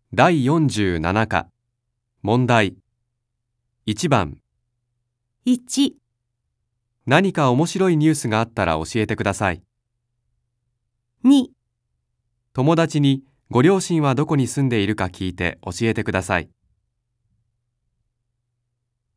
第47課問題1番 1、 何か面白いニュースがあったら教えてください。 2、 友達にご両親はどこに住んでいるか聞いて教えてください。